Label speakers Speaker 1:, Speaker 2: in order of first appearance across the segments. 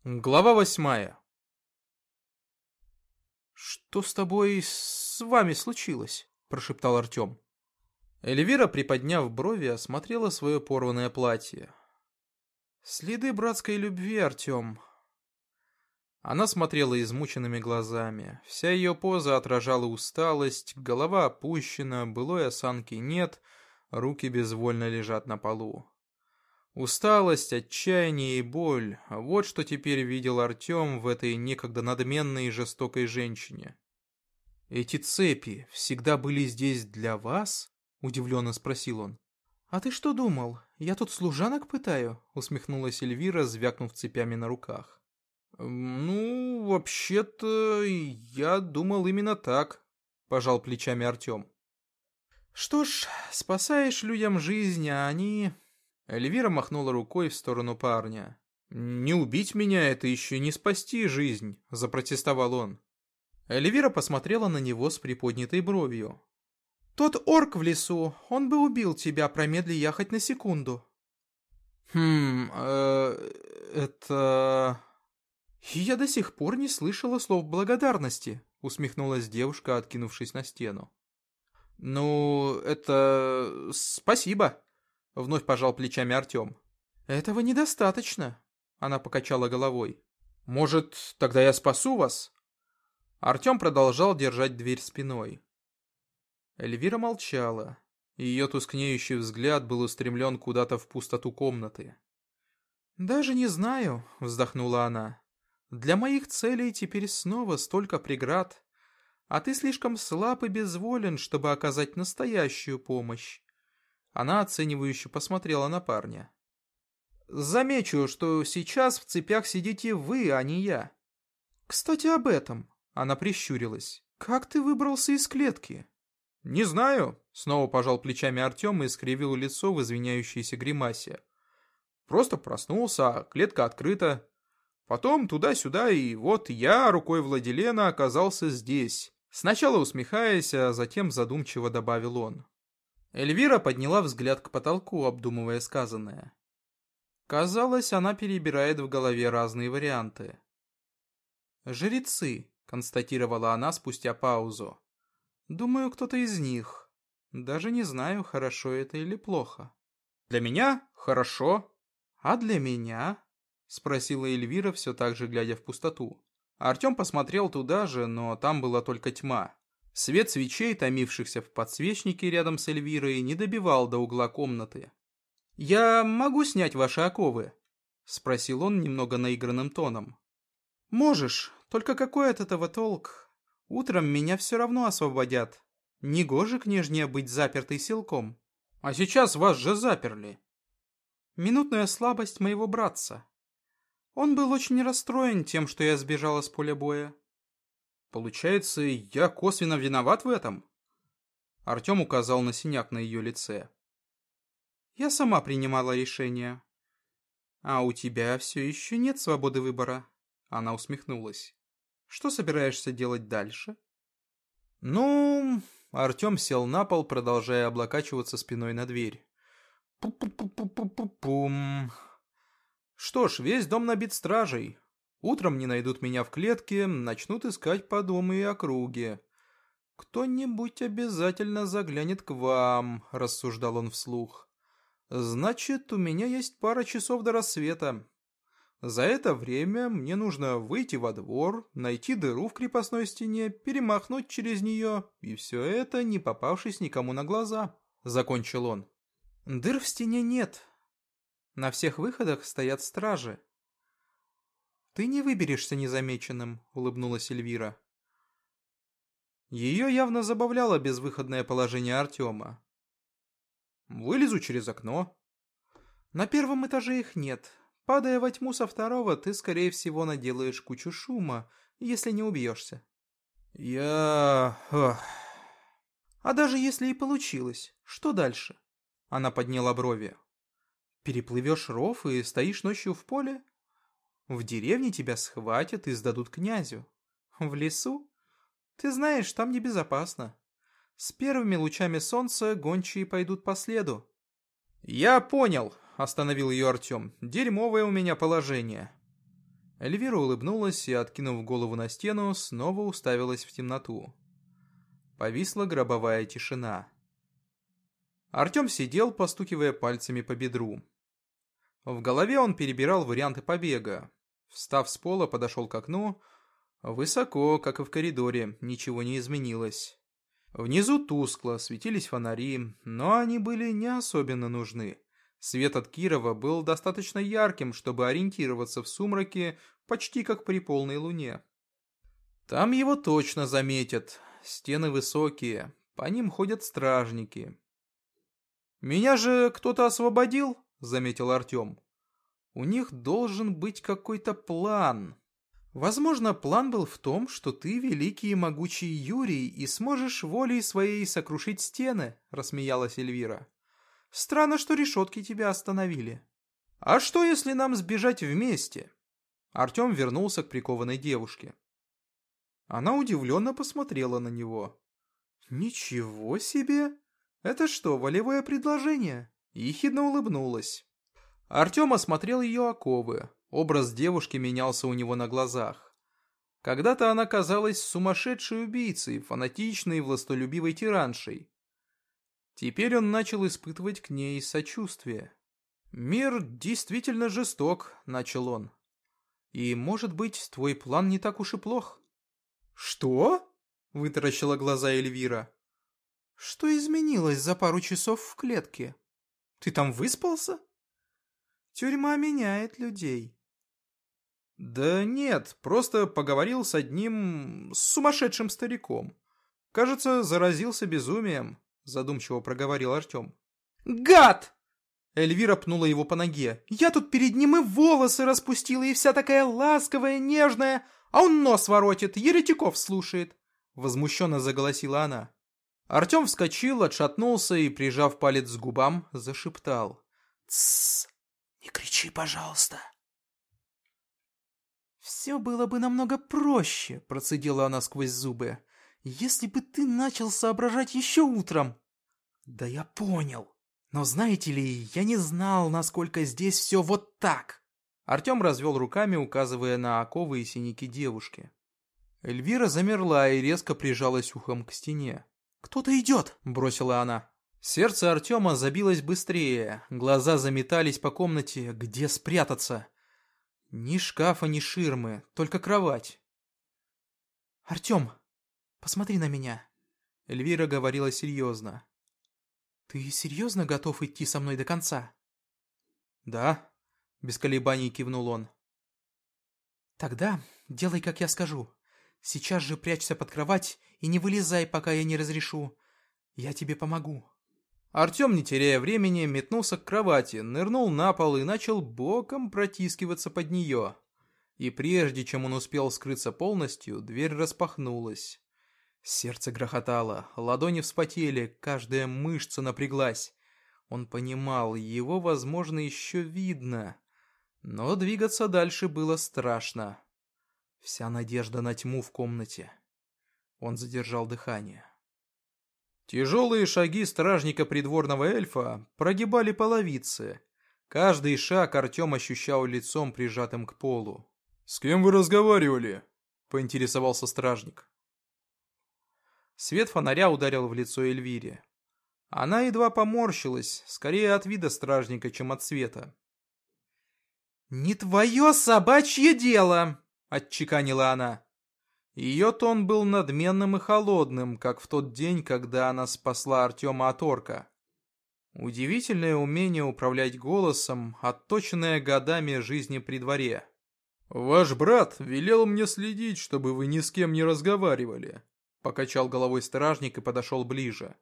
Speaker 1: Глава 8. «Что с тобой, с вами случилось?» – прошептал Артем. Эльвира, приподняв брови, осмотрела свое порванное платье. «Следы братской любви, Артем». Она смотрела измученными глазами. Вся ее поза отражала усталость, голова опущена, былой осанки нет, руки безвольно лежат на полу. Усталость, отчаяние и боль – вот что теперь видел Артем в этой некогда надменной и жестокой женщине. «Эти цепи всегда были здесь для вас?» – удивленно спросил он. «А ты что думал, я тут служанок пытаю?» – усмехнулась Эльвира, звякнув цепями на руках. «Ну, вообще-то, я думал именно так», – пожал плечами Артем. «Что ж, спасаешь людям жизнь, а они...» Эльвира махнула рукой в сторону парня. «Не убить меня — это еще не спасти жизнь», — запротестовал он. Эльвира посмотрела на него с приподнятой бровью. «Тот орк в лесу, он бы убил тебя, промедли я хоть на секунду». Это... «Я до сих пор не слышала слов благодарности», — усмехнулась девушка, откинувшись на стену. «Ну, это... спасибо», — вновь пожал плечами Артем. «Этого недостаточно», — она покачала головой. «Может, тогда я спасу вас?» Артем продолжал держать дверь спиной. Эльвира молчала. Ее тускнеющий взгляд был устремлен куда-то в пустоту комнаты. «Даже не знаю», — вздохнула она. «Для моих целей теперь снова столько преград, а ты слишком слаб и безволен, чтобы оказать настоящую помощь». Она оценивающе посмотрела на парня. «Замечу, что сейчас в цепях сидите вы, а не я». «Кстати, об этом», — она прищурилась. «Как ты выбрался из клетки?» «Не знаю», — снова пожал плечами Артем и скривил лицо в извиняющейся гримасе. «Просто проснулся, а клетка открыта. Потом туда-сюда, и вот я рукой Владилена оказался здесь». Сначала усмехаясь, а затем задумчиво добавил он. Эльвира подняла взгляд к потолку, обдумывая сказанное. Казалось, она перебирает в голове разные варианты. «Жрецы», — констатировала она спустя паузу. «Думаю, кто-то из них. Даже не знаю, хорошо это или плохо». «Для меня хорошо». «А для меня?» — спросила Эльвира, все так же глядя в пустоту. Артем посмотрел туда же, но там была только тьма. Свет свечей, томившихся в подсвечнике рядом с Эльвирой, не добивал до угла комнаты. «Я могу снять ваши оковы?» — спросил он немного наигранным тоном. «Можешь, только какой от этого толк? Утром меня все равно освободят. Негоже княжне быть запертой силком». «А сейчас вас же заперли». «Минутная слабость моего братца. Он был очень расстроен тем, что я сбежала с поля боя». «Получается, я косвенно виноват в этом?» Артем указал на синяк на ее лице. «Я сама принимала решение. А у тебя все еще нет свободы выбора». Она усмехнулась. «Что собираешься делать дальше?» «Ну...» Артем сел на пол, продолжая облокачиваться спиной на дверь. «Пу-пу-пу-пу-пу-пум...» «Что ж, весь дом набит стражей. Утром не найдут меня в клетке, начнут искать по дому и округе. Кто-нибудь обязательно заглянет к вам», — рассуждал он вслух. «Значит, у меня есть пара часов до рассвета. За это время мне нужно выйти во двор, найти дыру в крепостной стене, перемахнуть через нее, и все это, не попавшись никому на глаза», — закончил он. «Дыр в стене нет. На всех выходах стоят стражи». «Ты не выберешься незамеченным», — улыбнулась Эльвира. Ее явно забавляло безвыходное положение Артема. «Вылезу через окно». «На первом этаже их нет. Падая во тьму со второго, ты, скорее всего, наделаешь кучу шума, если не убьешься». «А даже если и получилось, что дальше?» Она подняла брови. «Переплывешь ров и стоишь ночью в поле? В деревне тебя схватят и сдадут князю. В лесу? Ты знаешь, там небезопасно. С первыми лучами солнца гончие пойдут по следу». «Я понял», — остановил ее Артем. «Дерьмовое у меня положение». Эльвира улыбнулась и, откинув голову на стену, снова уставилась в темноту. Повисла гробовая тишина. Артем сидел, постукивая пальцами по бедру. В голове он перебирал варианты побега. Встав с пола, подошел к окну. Высоко, как и в коридоре, ничего не изменилось. Внизу тускло, светились фонари, но они были не особенно нужны. Свет от Кирова был достаточно ярким, чтобы ориентироваться в сумраке, почти как при полной луне. Там его точно заметят. Стены высокие, по ним ходят стражники. «Меня же кто-то освободил», — заметил Артем. «У них должен быть какой-то план». «Возможно, план был в том, что ты великий и могучий Юрий и сможешь волей своей сокрушить стены», — рассмеялась Эльвира. «Странно, что решетки тебя остановили». «А что, если нам сбежать вместе?» Артем вернулся к прикованной девушке. Она удивленно посмотрела на него. «Ничего себе! Это что, волевое предложение?» И ехидно улыбнулась. Артем осмотрел ее оковы. Образ девушки менялся у него на глазах. Когда-то она казалась сумасшедшей убийцей, фанатичной и властолюбивой тираншей. Теперь он начал испытывать к ней сочувствие. «Мир действительно жесток», — начал он. «И, может быть, твой план не так уж и плох». «Что?» — вытаращила глаза Эльвира. «Что изменилось за пару часов в клетке? Ты там выспался?» «Тюрьма меняет людей». «Да нет, просто поговорил с одним сумасшедшим стариком. Кажется, заразился безумием», — задумчиво проговорил Артем. «Гад!» Эльвира пнула его по ноге. «Я тут перед ним и волосы распустила, и вся такая ласковая, нежная, а он нос воротит, еретиков слушает!» Возмущенно заголосила она. Артем вскочил, отшатнулся и, прижав палец к губам, зашептал. «Тссс, не кричи, пожалуйста!» «Все было бы намного проще», — процедила она сквозь зубы, «если бы ты начал соображать еще утром». «Да я понял. Но знаете ли, я не знал, насколько здесь все вот так». Артем развел руками, указывая на оковы и синяки девушки. Эльвира замерла и резко прижалась ухом к стене. «Кто-то идет», — бросила она. Сердце Артема забилось быстрее, глаза заметались по комнате, где спрятаться. Ни шкафа, ни ширмы, только кровать. «Артем, посмотри на меня», — Эльвира говорила серьезно. «Ты серьезно готов идти со мной до конца?» «Да», — без колебаний кивнул он. «Тогда делай, как я скажу. Сейчас же прячься под кровать и не вылезай, пока я не разрешу. Я тебе помогу». Артем, не теряя времени, метнулся к кровати, нырнул на пол и начал боком протискиваться под нее. И прежде чем он успел скрыться полностью, дверь распахнулась. Сердце грохотало, ладони вспотели, каждая мышца напряглась. Он понимал, его, возможно, еще видно. Но двигаться дальше было страшно. Вся надежда на тьму в комнате. Он задержал дыхание. Тяжелые шаги стражника придворного эльфа прогибали половицы. Каждый шаг Артем ощущал лицом, прижатым к полу. «С кем вы разговаривали?» — поинтересовался стражник. Свет фонаря ударил в лицо Эльвире. Она едва поморщилась, скорее от вида стражника, чем от света. «Не твое собачье дело!» — отчеканила она. Ее тон был надменным и холодным, как в тот день, когда она спасла Артема от орка. Удивительное умение управлять голосом, отточенное годами жизни при дворе. «Ваш брат велел мне следить, чтобы вы ни с кем не разговаривали», — покачал головой стражник и подошел ближе.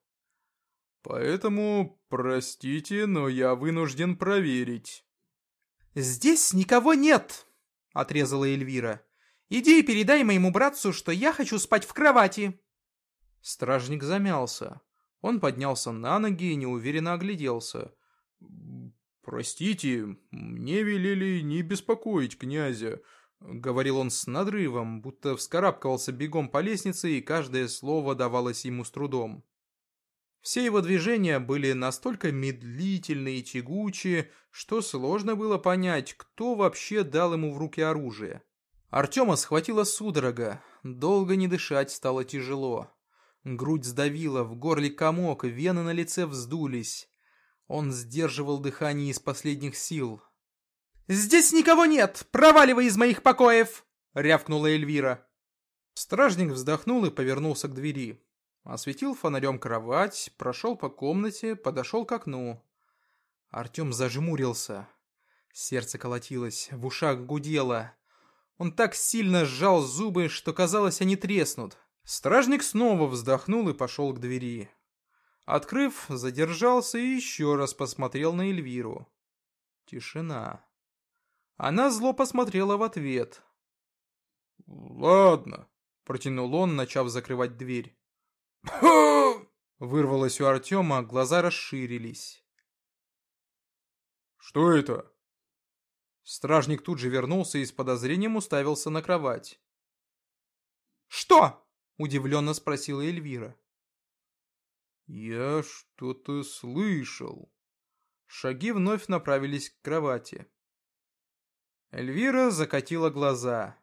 Speaker 1: «Поэтому, простите, но я вынужден проверить». «Здесь никого нет», — отрезала Эльвира. «Иди и передай моему братцу, что я хочу спать в кровати». Стражник замялся. Он поднялся на ноги и неуверенно огляделся. «Простите, мне велели не беспокоить князя», — говорил он с надрывом, будто вскарабкивался бегом по лестнице, и каждое слово давалось ему с трудом. Все его движения были настолько медлительны и тягучи, что сложно было понять, кто вообще дал ему в руки оружие. Артема схватила судорога. Долго не дышать стало тяжело. Грудь сдавила, в горле комок, вены на лице вздулись. Он сдерживал дыхание из последних сил. «Здесь никого нет! Проваливай из моих покоев!» — рявкнула Эльвира. Стражник вздохнул и повернулся к двери. Осветил фонарем кровать, прошел по комнате, подошел к окну. Артем зажмурился. Сердце колотилось, в ушах гудело. Он так сильно сжал зубы, что казалось, они треснут. Стражник снова вздохнул и пошел к двери. Открыв, задержался и еще раз посмотрел на Эльвиру. Тишина. Она зло посмотрела в ответ. «Ладно», — протянул он, начав закрывать дверь. Вырвалось у Артема, глаза расширились. «Что это?» Стражник тут же вернулся и с подозрением уставился на кровать. «Что?» — удивленно спросила Эльвира. «Я что-то слышал». Шаги вновь направились к кровати. Эльвира закатила глаза.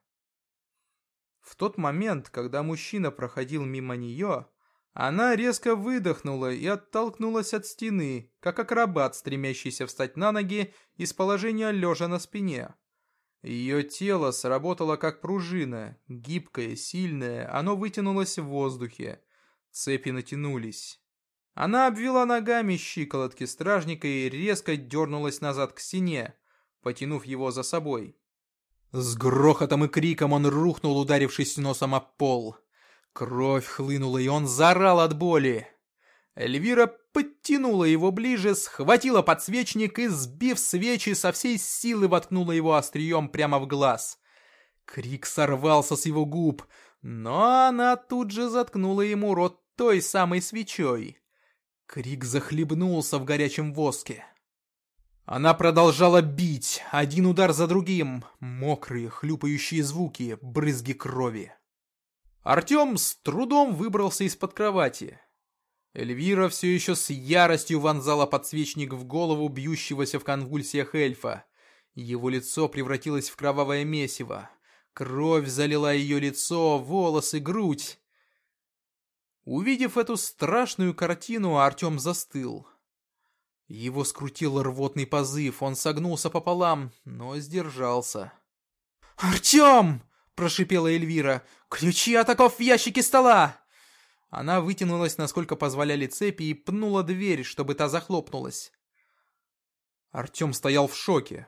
Speaker 1: В тот момент, когда мужчина проходил мимо нее, она резко выдохнула и оттолкнулась от стены, как акробат, стремящийся встать на ноги из положения лежа на спине. Ее тело сработало как пружина, гибкое, сильное, оно вытянулось в воздухе. Цепи натянулись. Она обвела ногами щиколотки стражника и резко дернулась назад к стене, потянув его за собой. С грохотом и криком он рухнул, ударившись носом об пол. Кровь хлынула, и он заорал от боли. Эльвира подтянула его ближе, схватила подсвечник и, сбив свечи, со всей силы воткнула его острием прямо в глаз. Крик сорвался с его губ, но она тут же заткнула ему рот той самой свечой. Крик захлебнулся в горячем воске. Она продолжала бить, один удар за другим, мокрые, хлюпающие звуки, брызги крови. Артем с трудом выбрался из-под кровати. Эльвира все еще с яростью вонзала подсвечник в голову бьющегося в конвульсиях эльфа. Его лицо превратилось в кровавое месиво. Кровь залила ее лицо, волосы, грудь. Увидев эту страшную картину, Артем застыл. Его скрутил рвотный позыв, он согнулся пополам, но сдержался. «Артем!» — прошипела Эльвира. «Ключи от оков в ящике стола!» Она вытянулась, насколько позволяли цепи, и пнула дверь, чтобы та захлопнулась. Артем стоял в шоке.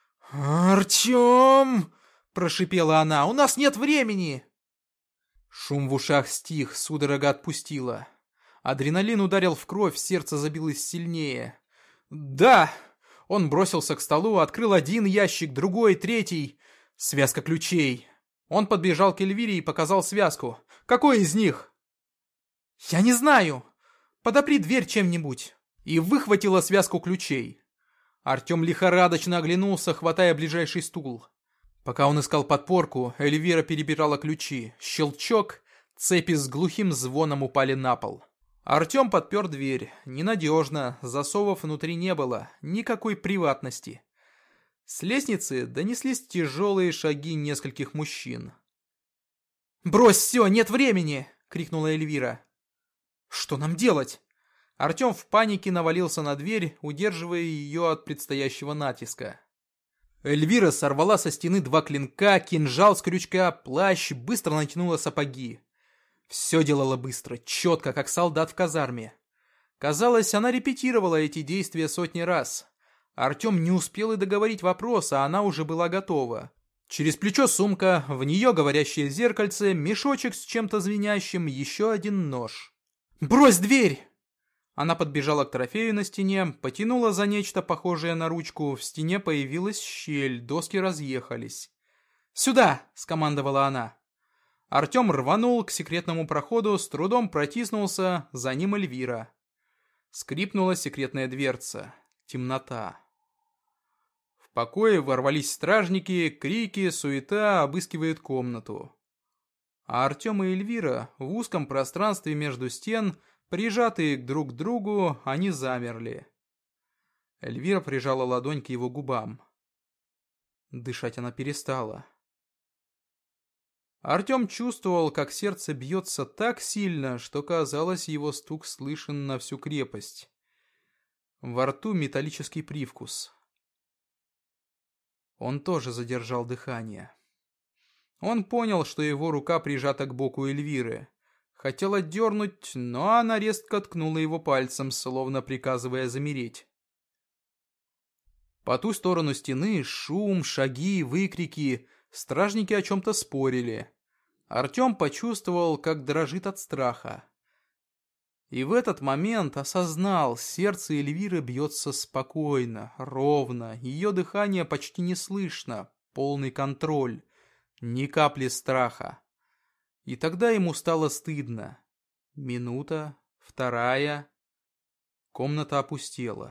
Speaker 1: «Артем!» — прошипела она. «У нас нет времени!» Шум в ушах стих, судорога отпустила. Адреналин ударил в кровь, сердце забилось сильнее. «Да!» Он бросился к столу, открыл один ящик, другой, третий. Связка ключей. Он подбежал к Эльвире и показал связку. «Какой из них?» «Я не знаю. Подопри дверь чем-нибудь». И выхватила связку ключей. Артем лихорадочно оглянулся, хватая ближайший стул. Пока он искал подпорку, Эльвира перебирала ключи. Щелчок, цепи с глухим звоном упали на пол. Артем подпер дверь. Ненадежно, засовов внутри не было, никакой приватности. С лестницы донеслись тяжелые шаги нескольких мужчин. «Брось все, нет времени!» — крикнула Эльвира. «Что нам делать?» Артем в панике навалился на дверь, удерживая ее от предстоящего натиска. Эльвира сорвала со стены 2 клинка, кинжал с крючка, плащ, быстро натянула сапоги. Все делала быстро, четко, как солдат в казарме. Казалось, она репетировала эти действия сотни раз. Артем не успел и договорить вопрос, а она уже была готова. Через плечо сумка, в нее говорящее зеркальце, мешочек с чем-то звенящим, еще один нож. «Брось дверь!» Она подбежала к трофею на стене, потянула за нечто похожее на ручку, в стене появилась щель, доски разъехались. «Сюда!» — скомандовала она. Артем рванул к секретному проходу, с трудом протиснулся, за ним Эльвира. Скрипнула секретная дверца. Темнота. В покое ворвались стражники, крики, суета, обыскивают комнату. А Артем и Эльвира в узком пространстве между стен, прижатые друг к другу, они замерли. Эльвира прижала ладонь к его губам. Дышать она перестала. Артем чувствовал, как сердце бьется так сильно, что, казалось, его стук слышен на всю крепость. Во рту металлический привкус. Он тоже задержал дыхание. Он понял, что его рука прижата к боку Эльвиры. Хотел отдернуть, но она резко ткнула его пальцем, словно приказывая замереть. По ту сторону стены шум, шаги, выкрики. Стражники о чем-то спорили. Артем почувствовал, как дрожит от страха. И в этот момент осознал, сердце Эльвиры бьется спокойно, ровно, ее дыхание почти не слышно, полный контроль, ни капли страха. И тогда ему стало стыдно. Минута, вторая. Комната опустела.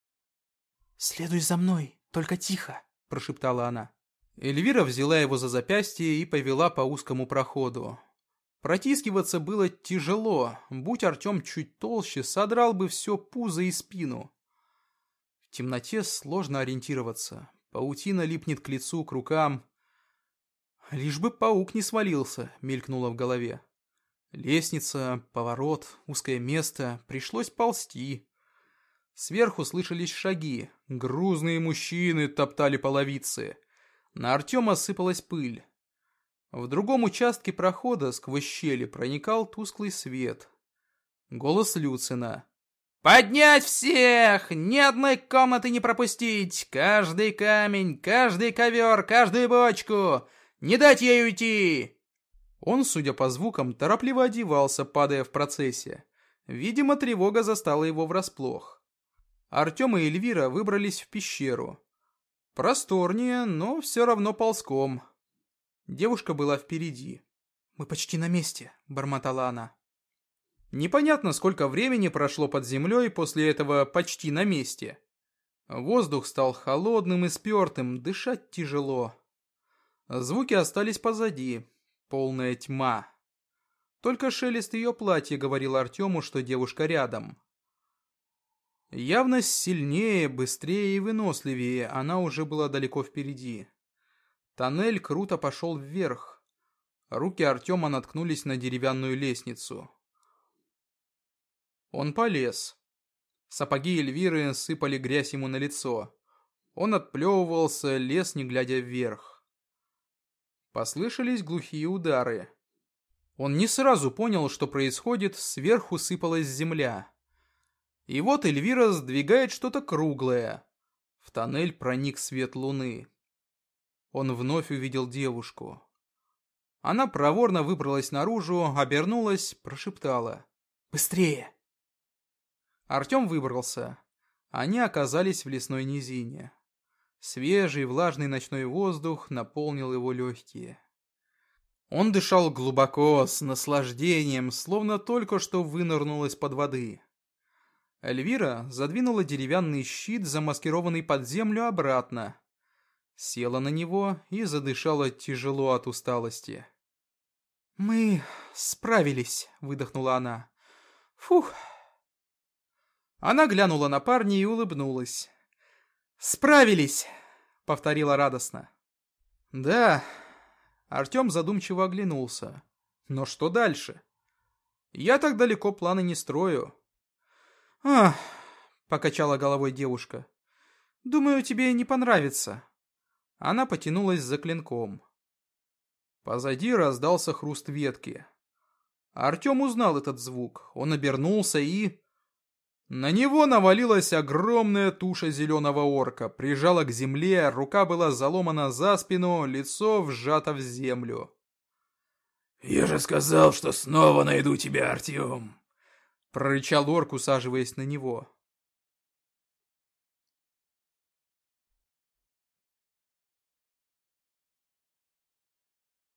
Speaker 2: «Следуй за мной, только тихо», — прошептала она.
Speaker 1: Эльвира взяла его за запястье и повела по узкому проходу. Протискиваться было тяжело. Будь Артем чуть толще, содрал бы все пузо и спину. В темноте сложно ориентироваться. Паутина липнет к лицу, к рукам. Лишь бы паук не свалился, мелькнуло в голове. Лестница, поворот, узкое место. Пришлось ползти. Сверху слышались шаги. Грузные мужчины топтали половицы. На Артема сыпалась пыль. В другом участке прохода сквозь щели проникал тусклый свет. Голос Люцина. «Поднять всех! Ни одной комнаты не пропустить! Каждый камень, каждый ковер, каждую бочку! Не дать ей уйти!» Он, судя по звукам, торопливо одевался, падая в процессе. Видимо, тревога застала его врасплох. Артем и Эльвира выбрались в пещеру. Просторнее, но все равно ползком. Девушка была впереди.
Speaker 2: «Мы почти на месте», — бормотала она.
Speaker 1: Непонятно, сколько времени прошло под землей после этого почти на месте. Воздух стал холодным и спертым, дышать тяжело. Звуки остались позади. Полная тьма. Только шелест ее платья говорил Артему, что девушка рядом. Явно сильнее, быстрее и выносливее, она уже была далеко впереди. Тоннель круто пошел вверх. Руки Артема наткнулись на деревянную лестницу. Он полез. Сапоги Эльвиры сыпали грязь ему на лицо. Он отплевывался, лез, не глядя вверх. Послышались глухие удары. Он не сразу понял, что происходит, сверху сыпалась земля. И вот Эльвира сдвигает что-то круглое. В тоннель проник свет луны. Он вновь увидел девушку. Она проворно выбралась наружу, обернулась, прошептала:
Speaker 2: «Быстрее!»
Speaker 1: Артем выбрался. Они оказались в лесной низине. Свежий, влажный ночной воздух наполнил его легкие. Он дышал глубоко, с наслаждением, словно только что вынырнул из-под воды. Эльвира задвинула деревянный щит, замаскированный под землю, обратно. Села на него и задышала тяжело от усталости.
Speaker 2: «Мы справились», — выдохнула она. «Фух».
Speaker 1: Она глянула на парня и улыбнулась.
Speaker 2: «Справились»,
Speaker 1: — повторила радостно. «Да». Артем задумчиво оглянулся. «Но что дальше? Я так далеко планы не строю».
Speaker 2: «Ах», — покачала головой девушка. «Думаю, тебе не понравится».
Speaker 1: Она потянулась за клинком. Позади раздался хруст ветки. Артем узнал этот звук. Он обернулся и... На него навалилась огромная туша зеленого орка, прижала к земле, рука была заломана за спину, лицо вжато в землю.
Speaker 3: «Я же сказал, что снова найду тебя, Артем!»
Speaker 1: — прорычал орк, усаживаясь на него.